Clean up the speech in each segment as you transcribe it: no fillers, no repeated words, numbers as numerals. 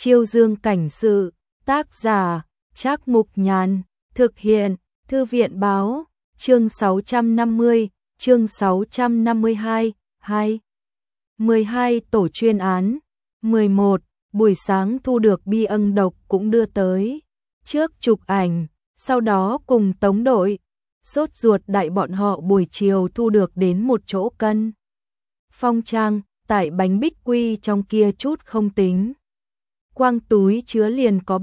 Chiêu Dương cảnh sự, tác giả, Trác Mục Nhàn, thực hiện, Thư viện báo, chương 650, chương 652, 2. 12 tổ chuyên án, 11, buổi sáng thu được bi ân độc cũng đưa tới. Trước chụp ảnh, sau đó cùng tống đội, sốt ruột đại bọn họ buổi chiều thu được đến một chỗ cân. Phong trang, tại bánh bích quy trong kia chút không tính. Quang túi chứa liền có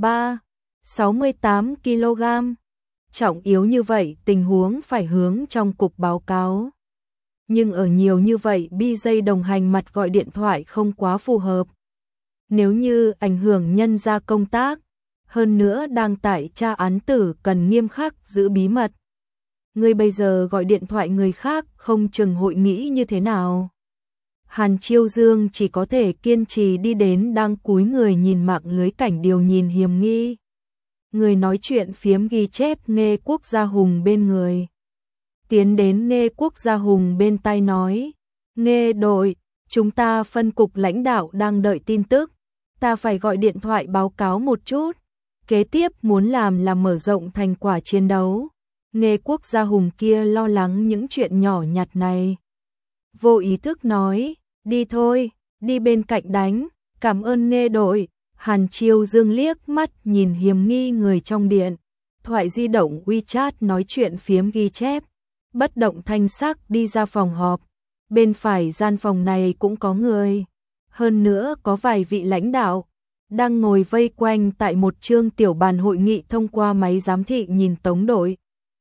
68 kg. Trọng yếu như vậy tình huống phải hướng trong cục báo cáo. Nhưng ở nhiều như vậy bi dây đồng hành mặt gọi điện thoại không quá phù hợp. Nếu như ảnh hưởng nhân ra công tác, hơn nữa đang tại tra án tử cần nghiêm khắc giữ bí mật. Người bây giờ gọi điện thoại người khác không chừng hội nghĩ như thế nào. Hàn Chiêu Dương chỉ có thể kiên trì đi đến đang cúi người nhìn mạng lưới cảnh điều nhìn hiểm nghi. Người nói chuyện phiếm ghi chép Nghê Quốc Gia Hùng bên người. Tiến đến Nghê Quốc Gia Hùng bên tai nói, Nghê đội, chúng ta phân cục lãnh đạo đang đợi tin tức, ta phải gọi điện thoại báo cáo một chút, kế tiếp muốn làm là mở rộng thành quả chiến đấu. Nghê Quốc Gia Hùng kia lo lắng những chuyện nhỏ nhặt này. Vô ý thức nói, đi thôi, đi bên cạnh đánh, cảm ơn Nghê đội. Hàn Chiêu Dương liếc mắt nhìn hiểm nghi người trong điện, thoại di động WeChat nói chuyện phiếm ghi chép, bất động thanh sắc đi ra phòng họp. Bên phải gian phòng này cũng có người, hơn nữa có vài vị lãnh đạo, đang ngồi vây quanh tại một chương tiểu bàn hội nghị thông qua máy giám thị nhìn tống đội.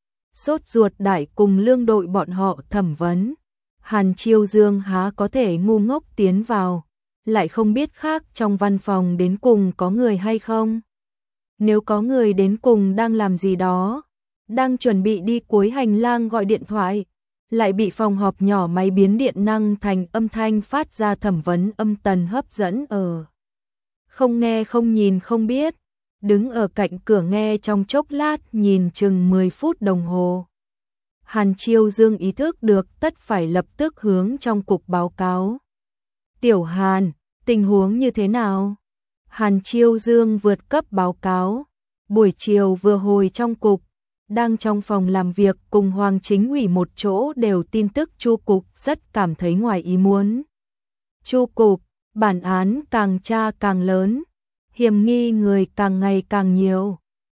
Sốt ruột đại cùng lương đội bọn họ thẩm vấn. Hàn Chiêu Dương há có thể ngu ngốc tiến vào, lại không biết khác trong văn phòng đến cùng có người hay không. Nếu có người đến cùng đang làm gì đó, đang chuẩn bị đi cuối hành lang gọi điện thoại, lại bị phòng họp nhỏ máy biến điện năng thành âm thanh phát ra thẩm vấn âm tần hấp dẫn ở. Không nghe không nhìn không biết, đứng ở cạnh cửa nghe trong chốc lát nhìn chừng 10 phút đồng hồ. Hàn Chiêu Dương ý thức được tất phải lập tức hướng trong cục báo cáo. Tiểu Hàn, tình huống như thế nào? Hàn Chiêu Dương vượt cấp báo cáo. Buổi chiều vừa hồi trong cục, đang trong phòng làm việc cùng Hoàng Chính ủy một chỗ đều tin tức Chu cục rất cảm thấy ngoài ý muốn. Chu cục, bản án càng tra càng lớn, hiểm nghi người càng ngày càng nhiều.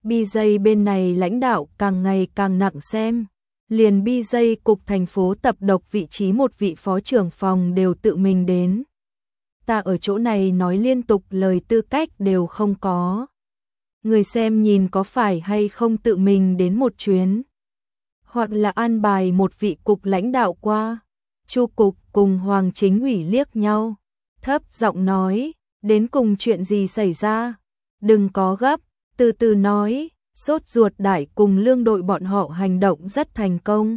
BJ bên này lãnh đạo càng ngày càng nặng xem. Liền BJ cục thành phố tập độc vị trí một vị phó trưởng phòng đều tự mình đến. Ta ở chỗ này nói liên tục lời tư cách đều không có. Người xem nhìn có phải hay không tự mình đến một chuyến. Hoặc là an bài một vị cục lãnh đạo qua. Chu cục cùng Hoàng Chính ủy liếc nhau. Thấp giọng nói, đến cùng chuyện gì xảy ra? Đừng có gấp, từ từ nói. Sốt ruột đại cùng lương đội bọn họ hành động rất thành công.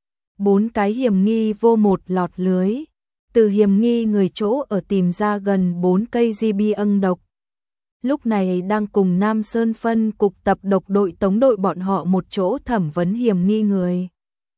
4 cái hiểm nghi vô một lọt lưới. Từ hiểm nghi người chỗ ở tìm ra gần 4 cây GB ân độc. Lúc này đang cùng Nam Sơn phân cục tập độc đội tống đội bọn họ một chỗ thẩm vấn hiểm nghi người.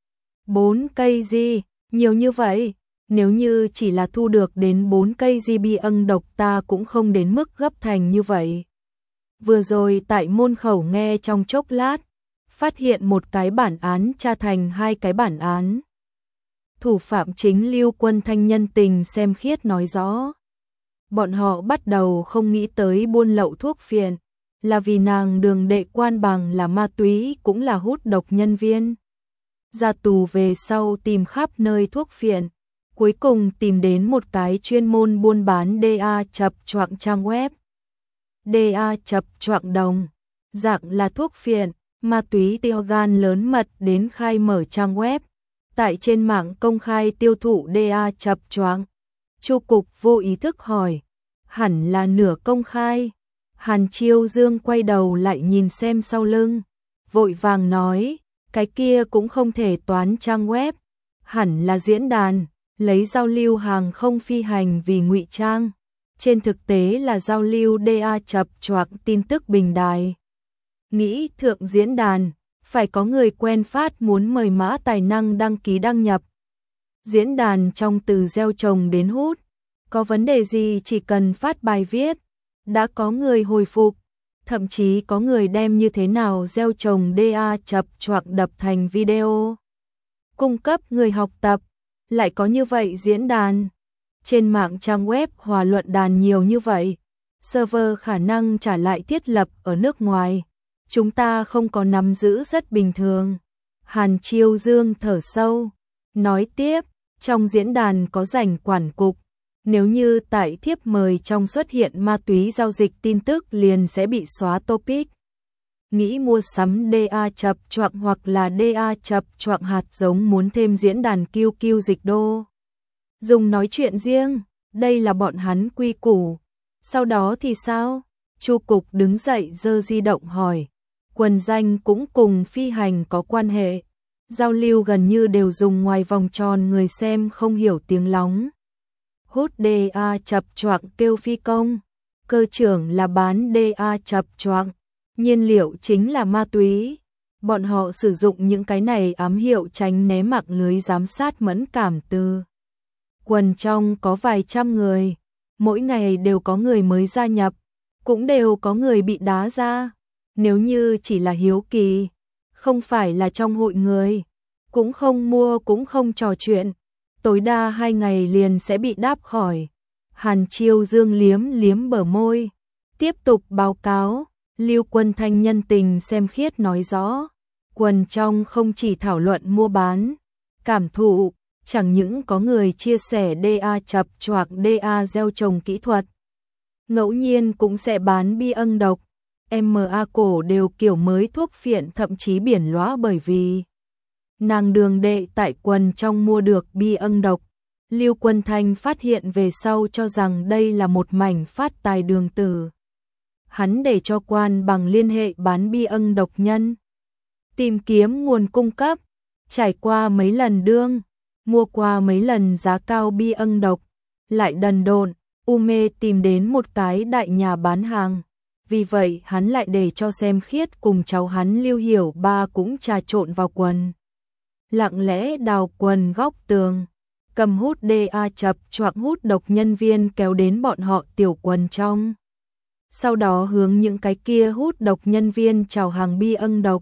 4 cây gì? Nhiều như vậy? Nếu như chỉ là thu được đến 4 cây GB ân độc ta cũng không đến mức gấp thành như vậy. Vừa rồi tại môn khẩu nghe trong chốc lát, phát hiện một cái bản án tra thành 2 cái bản án. Thủ phạm chính Lưu Quân Thanh nhân tình xem khiết nói rõ. Bọn họ bắt đầu không nghĩ tới buôn lậu thuốc phiện, là vì nàng đường đệ quan bằng là ma túy cũng là hút độc nhân viên. Ra tù về sau tìm khắp nơi thuốc phiện, cuối cùng tìm đến một cái chuyên môn buôn bán DA chập choạng trang web. DA chập choạng đồng, dạng là thuốc phiện, ma túy tiêu gan lớn mật đến khai mở trang web. Tại trên mạng công khai tiêu thụ DA chập choạng. Chu cục vô ý thức hỏi, hẳn là nửa công khai. Hàn Chiêu Dương quay đầu lại nhìn xem sau lưng, vội vàng nói, cái kia cũng không thể toán trang web, hẳn là diễn đàn, lấy giao lưu hàng không phi hành vì ngụy trang. Trên thực tế là giao lưu DA chập choạng tin tức bình đài. Nghĩ thượng diễn đàn, phải có người quen phát muốn mời mã tài năng đăng ký đăng nhập. Diễn đàn trong từ gieo trồng đến hút, có vấn đề gì chỉ cần phát bài viết, Đã có người hồi phục, thậm chí có người đem như thế nào gieo trồng DA chập choạng đập thành video. Cung cấp người học tập, lại có như vậy diễn đàn. Trên mạng trang web hòa luận đàn nhiều như vậy, server khả năng trả lại thiết lập ở nước ngoài. Chúng ta không có nắm giữ rất bình thường. Hàn Chiêu Dương thở sâu, nói tiếp, trong diễn đàn có rảnh quản cục. Nếu như tại thiếp mời trong xuất hiện ma túy giao dịch tin tức liền sẽ bị xóa topic. Nghĩ mua sắm DA chập choạng hoặc là DA chập choạng hạt giống muốn thêm diễn đàn QQ dịch đô. Dùng nói chuyện riêng, đây là bọn hắn quy củ. Sau đó thì sao? Chu Cục đứng dậy giơ di động hỏi. Quần danh cũng cùng phi hành có quan hệ. Giao lưu gần như đều dùng ngoài vòng tròn người xem không hiểu tiếng lóng. Hút DA chập choạng kêu phi công. Cơ trưởng là bán DA chập choạng. Nhiên liệu chính là ma túy. Bọn họ sử dụng những cái này ám hiệu tránh né mạng lưới giám sát mẫn cảm từ. Quần trong có vài trăm người. Mỗi ngày đều có người mới gia nhập. Cũng đều có người bị đá ra. Nếu như chỉ là hiếu kỳ, không phải là trong hội người, cũng không mua cũng không trò chuyện, tối đa 2 ngày liền sẽ bị đáp khỏi. Hàn Chiêu Dương liếm liếm bờ môi, tiếp tục báo cáo. Lưu Quân Thanh nhân tình xem khiết nói rõ, quần trong không chỉ thảo luận mua bán, cảm thụ, chẳng những có người chia sẻ DA chập choạng DA gieo trồng kỹ thuật, ngẫu nhiên cũng sẽ bán bi âng độc. MA cổ đều kiểu mới thuốc phiện thậm chí biển lóa bởi vì nàng Đường Đệ tại quần trong mua được bi âng độc. Lưu Quân Thanh phát hiện về sau cho rằng đây là một mảnh phát tài đường tử. Hắn để cho quan bằng liên hệ bán bi âng độc nhân, tìm kiếm nguồn cung cấp, trải qua mấy lần đương, mua qua mấy lần giá cao bi âng độc, lại đần độn, u mê tìm đến một cái đại nhà bán hàng. Vì vậy hắn lại để cho xem khiết cùng cháu hắn Lưu Hiểu Ba cũng trà trộn vào quần. Lặng lẽ đào quần góc tường, cầm hút DA chập choạng hút độc nhân viên kéo đến bọn họ tiểu quần trong. Sau đó hướng những cái kia hút độc nhân viên chào hàng bi âng độc.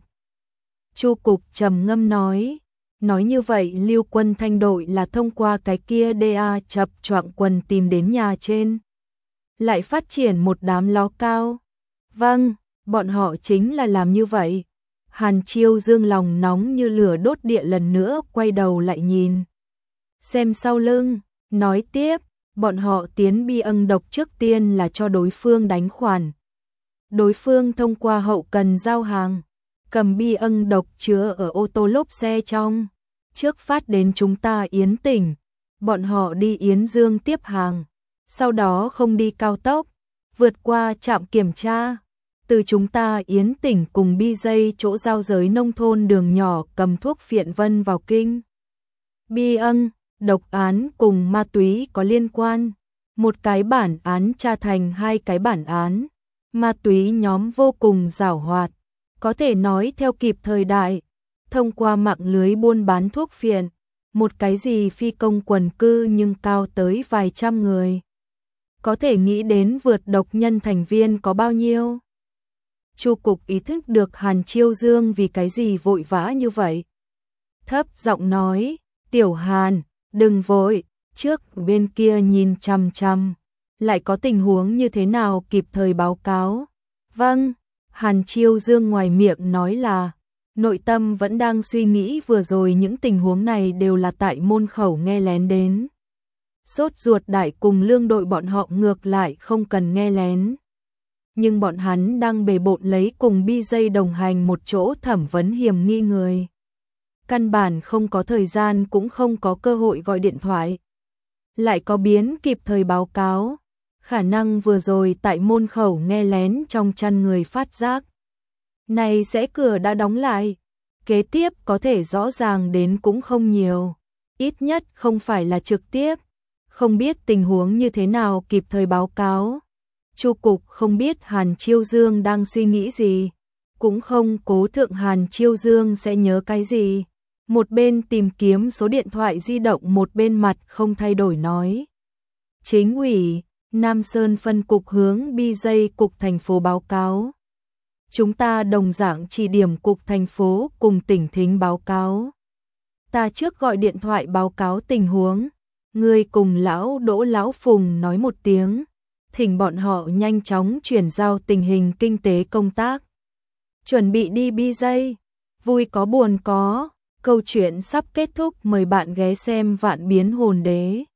Chu Cục trầm ngâm nói như vậy Lưu Quân Thanh đội là thông qua cái kia DA chập choạng quần tìm đến nhà trên. Lại phát triển một đám ló cao. Vâng, bọn họ chính là làm như vậy. Hàn Chiêu Dương lòng nóng như lửa đốt địa lần nữa quay đầu lại nhìn. Xem sau lưng, nói tiếp, bọn họ tiến bi âng độc trước tiên là cho đối phương đánh khoản. Đối phương thông qua hậu cần giao hàng, cầm bi âng độc chứa ở ô tô lốp xe trong. Trước phát đến chúng ta Yến tỉnh, bọn họ đi Yến Dương tiếp hàng. Sau đó không đi cao tốc, vượt qua trạm kiểm tra. Từ chúng ta Yến tỉnh cùng bi dây chỗ giao giới nông thôn đường nhỏ cầm thuốc phiện vân vào kinh. Bi âng, độc án cùng ma túy có liên quan. Một cái bản án tra thành 2 cái bản án. Ma túy nhóm vô cùng giảo hoạt. Có thể nói theo kịp thời đại. Thông qua mạng lưới buôn bán thuốc phiện. Một cái gì phi công quần cư nhưng cao tới vài trăm người. Có thể nghĩ đến vượt độc nhân thành viên có bao nhiêu. Chu Cục ý thức được Hàn Chiêu Dương vì cái gì vội vã như vậy. Thấp giọng nói, Tiểu Hàn, đừng vội, trước bên kia nhìn chằm chằm, lại có tình huống như thế nào kịp thời báo cáo. Vâng, Hàn Chiêu Dương ngoài miệng nói là, nội tâm vẫn đang suy nghĩ vừa rồi những tình huống này đều là tại môn khẩu nghe lén đến. Sốt ruột đại cùng lương đội bọn họ ngược lại không cần nghe lén. Nhưng bọn hắn đang bề bộn lấy cùng bi dây đồng hành một chỗ thẩm vấn hiểm nghi người. Căn bản không có thời gian cũng không có cơ hội gọi điện thoại. Lại có biến kịp thời báo cáo. Khả năng vừa rồi tại môn khẩu nghe lén trong chăn người phát giác. Này sẽ cửa đã đóng lại. Kế tiếp có thể rõ ràng đến cũng không nhiều. Ít nhất không phải là trực tiếp. Không biết tình huống như thế nào kịp thời báo cáo. Chu Cục không biết Hàn Chiêu Dương đang suy nghĩ gì, cũng không cố thượng Hàn Chiêu Dương sẽ nhớ cái gì. Một bên tìm kiếm số điện thoại di động một bên mặt không thay đổi nói. Chính ủy, Nam Sơn phân cục hướng BJ cục thành phố báo cáo. Chúng ta đồng dạng chỉ điểm cục thành phố cùng tỉnh Thính báo cáo. Ta trước gọi điện thoại báo cáo tình huống, ngươi cùng lão Đỗ lão Phùng nói một tiếng, thỉnh bọn họ nhanh chóng chuyển giao tình hình kinh tế công tác. Chuẩn bị đi BJ, vui có buồn có, câu chuyện sắp kết thúc, mời bạn ghé xem Vạn Biến Hồn Đế.